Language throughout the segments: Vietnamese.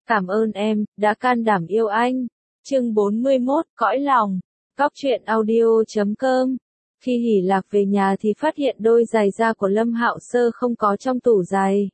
Cảm ơn em, đã can đảm yêu anh. Chương 41, cõi lòng. Góc truyện audio.com. Khi Hỷ Lạc về nhà thì phát hiện đôi giày da của Lâm Hạo Sơ không có trong tủ giày.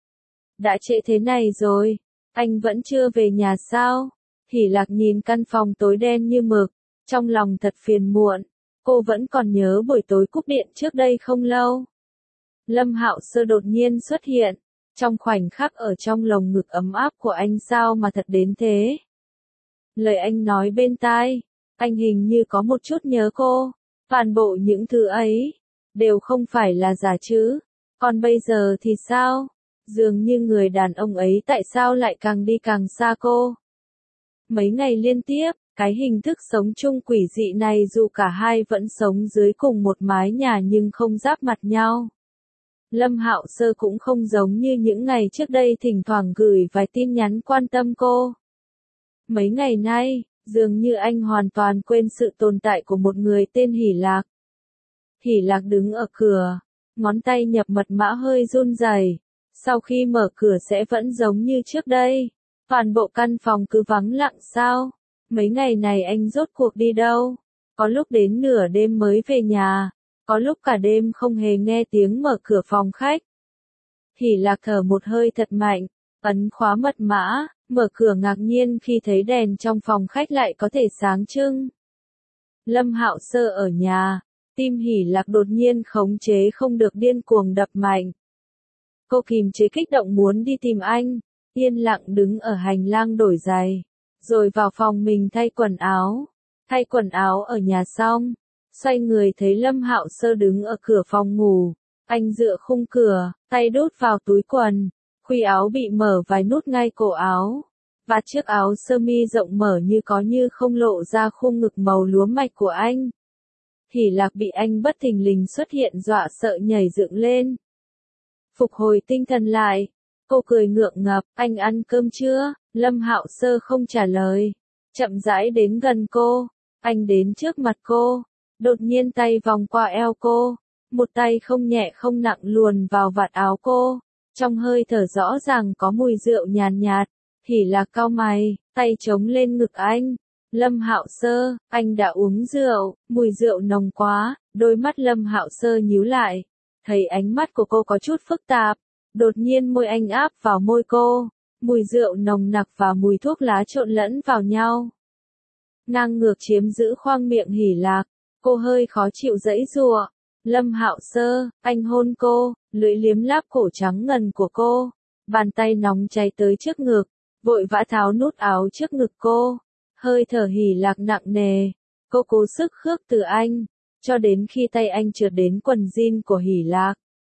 Đã trễ thế này rồi, anh vẫn chưa về nhà sao? Hỷ Lạc nhìn căn phòng tối đen như mực, trong lòng thật phiền muộn. Cô vẫn còn nhớ buổi tối cúp điện trước đây không lâu. Lâm Hạo Sơ đột nhiên xuất hiện, trong khoảnh khắc ở trong lồng ngực ấm áp của anh sao mà thật đến thế. Lời anh nói bên tai, anh hình như có một chút nhớ cô, toàn bộ những thứ ấy, đều không phải là giả chứ. Còn bây giờ thì sao? Dường như người đàn ông ấy tại sao lại càng đi càng xa cô. Mấy ngày liên tiếp, cái hình thức sống chung quỷ dị này dù cả hai vẫn sống dưới cùng một mái nhà nhưng không giáp mặt nhau. Lâm Hạo Sơ cũng không giống như những ngày trước đây thỉnh thoảng gửi vài tin nhắn quan tâm cô. Mấy ngày nay, dường như anh hoàn toàn quên sự tồn tại của một người tên Hỷ Lạc. Hỷ Lạc đứng ở cửa, ngón tay nhập mật mã hơi run rẩy. Sau khi mở cửa sẽ vẫn giống như trước đây. Toàn bộ căn phòng cứ vắng lặng sao? Mấy ngày này anh rốt cuộc đi đâu? Có lúc đến nửa đêm mới về nhà, có lúc cả đêm không hề nghe tiếng mở cửa phòng khách. Hỷ Lạc thở một hơi thật mạnh, ấn khóa mật mã, mở cửa ngạc nhiên khi thấy đèn trong phòng khách lại có thể sáng trưng. Lâm Hạo Sơ ở nhà, tim Hỷ Lạc đột nhiên khống chế không được điên cuồng đập mạnh. Cô kìm chế kích động muốn đi tìm anh, yên lặng đứng ở hành lang đổi giày, rồi vào phòng mình thay quần áo. Thay quần áo ở nhà xong, xoay người thấy Lâm Hạo Sơ đứng ở cửa phòng ngủ, anh dựa khung cửa, tay đút vào túi quần, khuy áo bị mở vài nút ngay cổ áo, và chiếc áo sơ mi rộng mở như có như không lộ ra khung ngực màu lúa mạch của anh. Hỷ Lạc bị anh bất thình lình xuất hiện dọa sợ nhảy dựng lên. Phục hồi tinh thần lại, cô cười ngượng ngập, anh ăn cơm chưa? Lâm Hạo Sơ không trả lời, chậm rãi đến gần cô, anh đến trước mặt cô, đột nhiên tay vòng qua eo cô, một tay không nhẹ không nặng luồn vào vạt áo cô, trong hơi thở rõ ràng có mùi rượu nhàn nhạt. Hỷ Lạc cau mày, tay chống lên ngực anh. Lâm Hạo Sơ, anh đã uống rượu, mùi rượu nồng quá. Đôi mắt Lâm Hạo Sơ nhíu lại, thấy ánh mắt của cô có chút phức tạp, đột nhiên môi anh áp vào môi cô, mùi rượu nồng nặc và mùi thuốc lá trộn lẫn vào nhau. Ngang ngược chiếm giữ khoang miệng Hỷ Lạc, cô hơi khó chịu giãy giụa. Lâm Hạo Sơ, anh hôn cô, lưỡi liếm láp cổ trắng ngần của cô, bàn tay nóng cháy tới trước ngực, vội vã tháo nút áo trước ngực cô. Hơi thở Hỷ Lạc nặng nề, cô cố sức khước từ anh, cho đến khi tay anh trượt đến quần jean của Hỷ Lạc.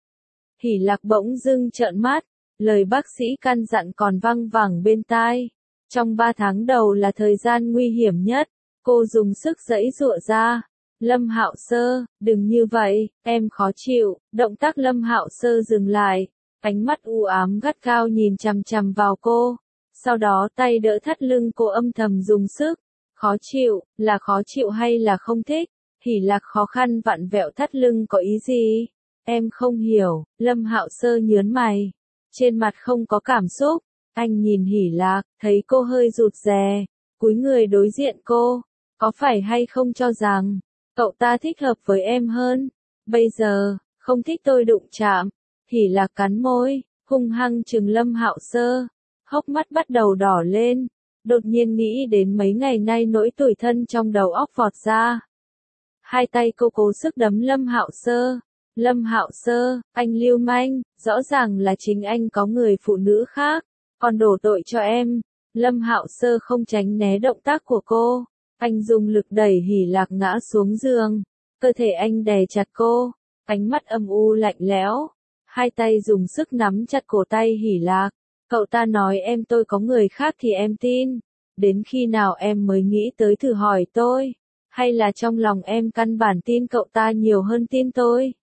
Hỷ Lạc bỗng dưng trợn mắt, lời bác sĩ căn dặn còn văng vẳng bên tai. Trong 3 tháng đầu là thời gian nguy hiểm nhất, cô dùng sức giãy giụa ra. Lâm Hạo Sơ, đừng như vậy, em khó chịu. Động tác Lâm Hạo Sơ dừng lại, ánh mắt u ám gắt gao nhìn chằm chằm vào cô. Sau đó tay đỡ thắt lưng cô âm thầm dùng sức. Khó chịu, là khó chịu hay là không thích? Hỷ Lạc khó khăn vặn vẹo thắt lưng có ý gì? Em không hiểu. Lâm Hạo Sơ nhớn mày, trên mặt không có cảm xúc. Anh nhìn Hỷ Lạc, thấy cô hơi rụt rè, cúi người đối diện cô. Có phải hay không cho rằng cậu ta thích hợp với em hơn? Bây giờ, không thích tôi đụng chạm. Hỷ Lạc cắn môi, hung hăng trừng Lâm Hạo Sơ, hốc mắt bắt đầu đỏ lên, đột nhiên nghĩ đến mấy ngày nay nỗi tủi thân trong đầu óc vọt ra. Hai tay cô cố sức đấm Lâm Hạo Sơ. Lâm Hạo Sơ, anh lưu manh, rõ ràng là chính anh có người phụ nữ khác, còn đổ tội cho em. Lâm Hạo Sơ không tránh né động tác của cô, anh dùng lực đẩy Hỷ Lạc ngã xuống giường, cơ thể anh đè chặt cô, ánh mắt âm u lạnh lẽo, hai tay dùng sức nắm chặt cổ tay Hỷ Lạc. Cậu ta nói em tôi có người khác thì em tin, đến khi nào em mới nghĩ tới thử hỏi tôi, hay là trong lòng em căn bản tin cậu ta nhiều hơn tin tôi?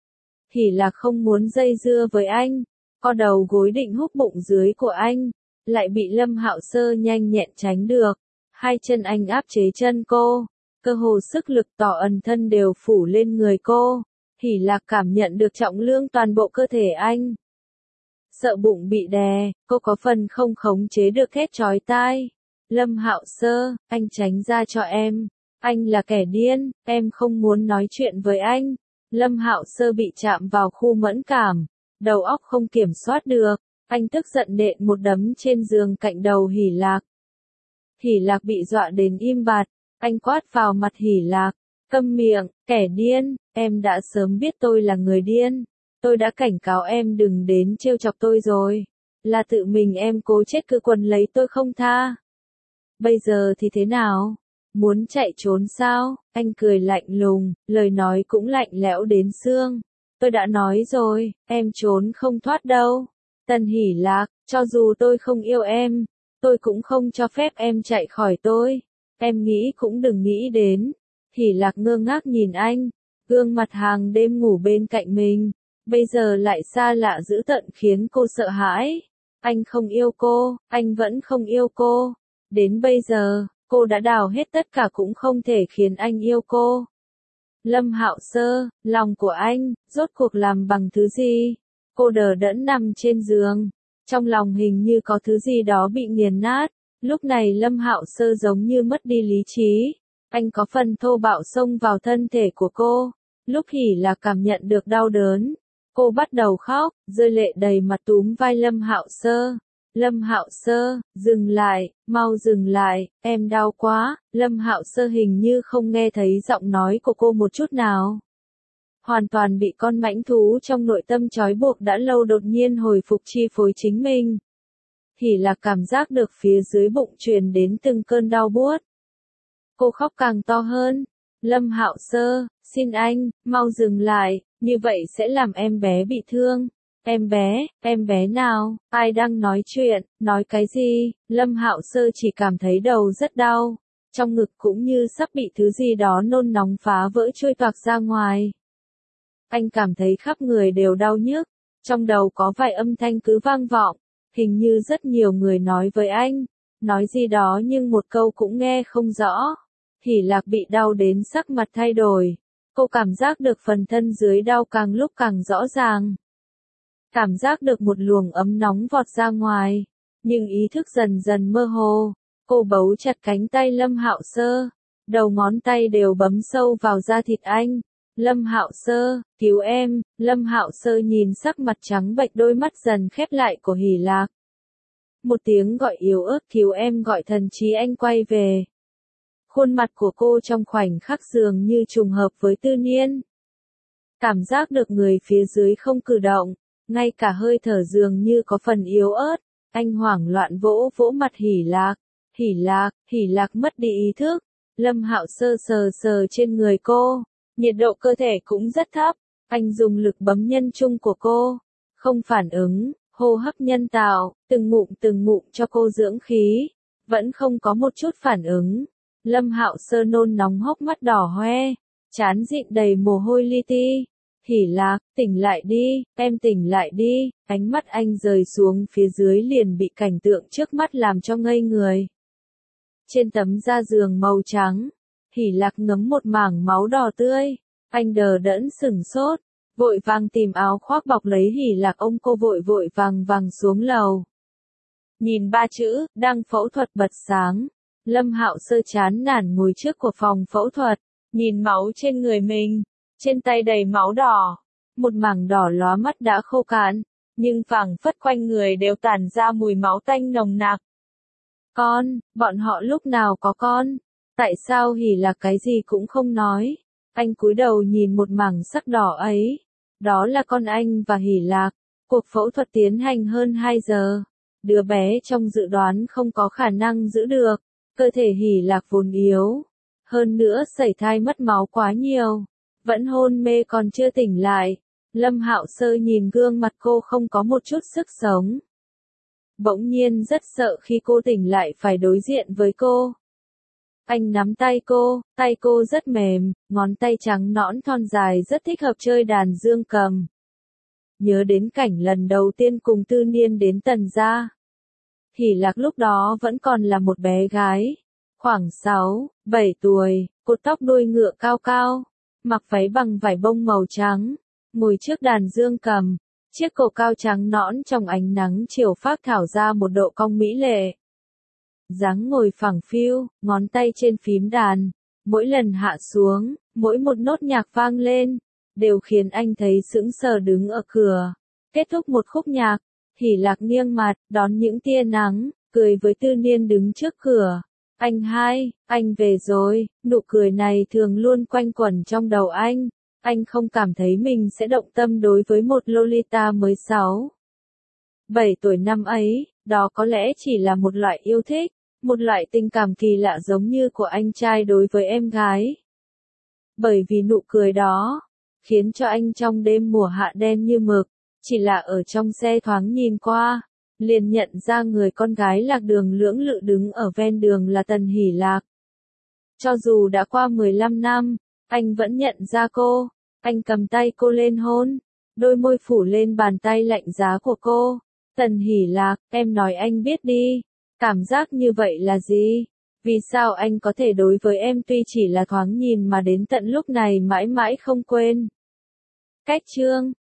Hỷ Lạc không muốn dây dưa với anh, co đầu gối định húc bụng dưới của anh, lại bị Lâm Hạo Sơ nhanh nhẹn tránh được. Hai chân anh áp chế chân cô, cơ hồ sức lực tỏ ẩn thân đều phủ lên người cô. Hỷ Lạc cảm nhận được trọng lượng toàn bộ cơ thể anh. Sợ bụng bị đè, cô có phần không khống chế được thét chói tai. Lâm Hạo Sơ, anh tránh ra cho em. Anh là kẻ điên, em không muốn nói chuyện với anh. Lâm Hạo Sơ bị chạm vào khu mẫn cảm, đầu óc không kiểm soát được. Anh tức giận nện một đấm trên giường cạnh đầu Hỷ Lạc. Hỷ Lạc bị dọa đến im bặt, anh quát vào mặt Hỷ Lạc. Câm miệng, kẻ điên, em đã sớm biết tôi là người điên. Tôi đã cảnh cáo em đừng đến trêu chọc tôi rồi. Là tự mình em cố chết cứ quấn lấy tôi không tha. Bây giờ thì thế nào? Muốn chạy trốn sao? Anh cười lạnh lùng, lời nói cũng lạnh lẽo đến xương. Tôi đã nói rồi, em trốn không thoát đâu. Tần Hỷ Lạc, cho dù tôi không yêu em, tôi cũng không cho phép em chạy khỏi tôi. Em nghĩ cũng đừng nghĩ đến. Hỷ Lạc ngơ ngác nhìn anh, gương mặt hàng đêm ngủ bên cạnh mình, bây giờ lại xa lạ dữ tợn khiến cô sợ hãi. Anh không yêu cô, anh vẫn không yêu cô. Đến bây giờ, cô đã đào hết tất cả cũng không thể khiến anh yêu cô. Lâm Hạo Sơ, lòng của anh, rốt cuộc làm bằng thứ gì? Cô đờ đẫn nằm trên giường, trong lòng hình như có thứ gì đó bị nghiền nát. Lúc này Lâm Hạo Sơ giống như mất đi lý trí. Anh có phần thô bạo xông vào thân thể của cô. Lúc Hỷ Lạc cảm nhận được đau đớn, cô bắt đầu khóc, rơi lệ đầy mặt túm vai Lâm Hạo Sơ. Lâm Hạo Sơ, dừng lại, mau dừng lại, em đau quá. Lâm Hạo Sơ hình như không nghe thấy giọng nói của cô một chút nào. Hoàn toàn bị con mãnh thú trong nội tâm trói buộc đã lâu đột nhiên hồi phục chi phối chính mình. Hỷ Lạc cảm giác được phía dưới bụng truyền đến từng cơn đau buốt. Cô khóc càng to hơn. Lâm Hạo Sơ, xin anh, mau dừng lại, như vậy sẽ làm em bé bị thương. Em bé nào, ai đang nói chuyện, nói cái gì? Lâm Hạo Sơ chỉ cảm thấy đầu rất đau, trong ngực cũng như sắp bị thứ gì đó nôn nóng phá vỡ trôi toạc ra ngoài. Anh cảm thấy khắp người đều đau nhức, trong đầu có vài âm thanh cứ vang vọng, hình như rất nhiều người nói với anh, nói gì đó nhưng một câu cũng nghe không rõ. Hỷ Lạc bị đau đến sắc mặt thay đổi, cô cảm giác được phần thân dưới đau càng lúc càng rõ ràng. Cảm giác được một luồng ấm nóng vọt ra ngoài, nhưng ý thức dần dần mơ hồ. Cô bấu chặt cánh tay Lâm Hạo Sơ, đầu ngón tay đều bấm sâu vào da thịt anh. Lâm Hạo Sơ, cứu em. Lâm Hạo Sơ nhìn sắc mặt trắng bệch đôi mắt dần khép lại của Hỷ Lạc. Một tiếng gọi yếu ớt cứu em gọi thần trí anh quay về. Khuôn mặt của cô trong khoảnh khắc dường như trùng hợp với Tư Niên. Cảm giác được người phía dưới không cử động, ngay cả hơi thở dường như có phần yếu ớt. Anh hoảng loạn vỗ vỗ mặt Hỷ Lạc. Hỷ Lạc mất đi ý thức. Lâm Hạo Sơ sờ sờ trên người cô, nhiệt độ cơ thể cũng rất thấp. Anh dùng lực bấm nhân trung của cô, không phản ứng, hô hấp nhân tạo, từng ngụm cho cô dưỡng khí, vẫn không có một chút phản ứng. Lâm Hạo Sơ nôn nóng hốc mắt đỏ hoe, trán dịn đầy mồ hôi li ti. Hỷ Lạc, tỉnh lại đi, em tỉnh lại đi. Ánh mắt anh rời xuống phía dưới liền bị cảnh tượng trước mắt làm cho ngây người. Trên tấm da giường màu trắng, Hỷ Lạc ngấm một mảng máu đỏ tươi. Anh đờ đẫn sửng sốt, vội vàng tìm áo khoác bọc lấy Hỷ Lạc. Cô vội vàng xuống lầu. Nhìn ba chữ, đang phẫu thuật bật sáng. Lâm Hạo Sơ chán nản ngồi trước của phòng phẫu thuật, nhìn máu trên người mình, trên tay đầy máu đỏ, một mảng đỏ lóa mắt đã khô cạn, nhưng phảng phất quanh người đều tản ra mùi máu tanh nồng nặc. Bọn họ lúc nào có con? Tại sao Hỷ Lạc cái gì cũng không nói? Anh cúi đầu nhìn một mảng sắc đỏ ấy, đó là con anh và Hỷ Lạc. Cuộc phẫu thuật tiến hành hơn 2 giờ, đứa bé trong dự đoán không có khả năng giữ được. Cơ thể Hỷ Lạc vốn yếu, hơn nữa sẩy thai mất máu quá nhiều, vẫn hôn mê còn chưa tỉnh lại. Lâm Hạo Sơ nhìn gương mặt cô không có một chút sức sống. Bỗng nhiên rất sợ khi cô tỉnh lại phải đối diện với cô. Anh nắm tay cô rất mềm, ngón tay trắng nõn thon dài rất thích hợp chơi đàn dương cầm. Nhớ đến cảnh lần đầu tiên cùng Tư Niên đến Tần gia. Hỷ Lạc lúc đó vẫn còn là một bé gái, khoảng 6, 7 tuổi, cột tóc đuôi ngựa cao cao, mặc váy bằng vải bông màu trắng, ngồi trước đàn dương cầm, Chiếc cổ cao trắng nõn trong ánh nắng chiều phác thảo ra một độ cong mỹ lệ. Dáng ngồi phẳng phiu, ngón tay trên phím đàn, mỗi lần hạ xuống, mỗi một nốt nhạc vang lên, đều khiến anh thấy sững sờ đứng ở cửa. Kết thúc một khúc nhạc, Hỷ Lạc nghiêng mặt, đón những tia nắng, cười với Tư Niên đứng trước cửa. Anh hai, anh về rồi, nụ cười này thường luôn quanh quẩn trong đầu anh. Anh không cảm thấy mình sẽ động tâm đối với một Lolita mới 7 tuổi năm ấy, đó có lẽ chỉ là một loại yêu thích, một loại tình cảm kỳ lạ giống như của anh trai đối với em gái. Bởi vì nụ cười đó, khiến cho anh trong đêm mùa hạ đen như mực, chỉ là ở trong xe thoáng nhìn qua, liền nhận ra người con gái lạc đường lưỡng lự đứng ở ven đường là Tần Hỷ Lạc. Cho dù đã qua 15 năm, anh vẫn nhận ra cô, anh cầm tay cô lên hôn, đôi môi phủ lên bàn tay lạnh giá của cô. Tần Hỷ Lạc, em nói anh biết đi, cảm giác như vậy là gì? Vì sao anh có thể đối với em tuy chỉ là thoáng nhìn mà đến tận lúc này mãi mãi không quên? Cách chương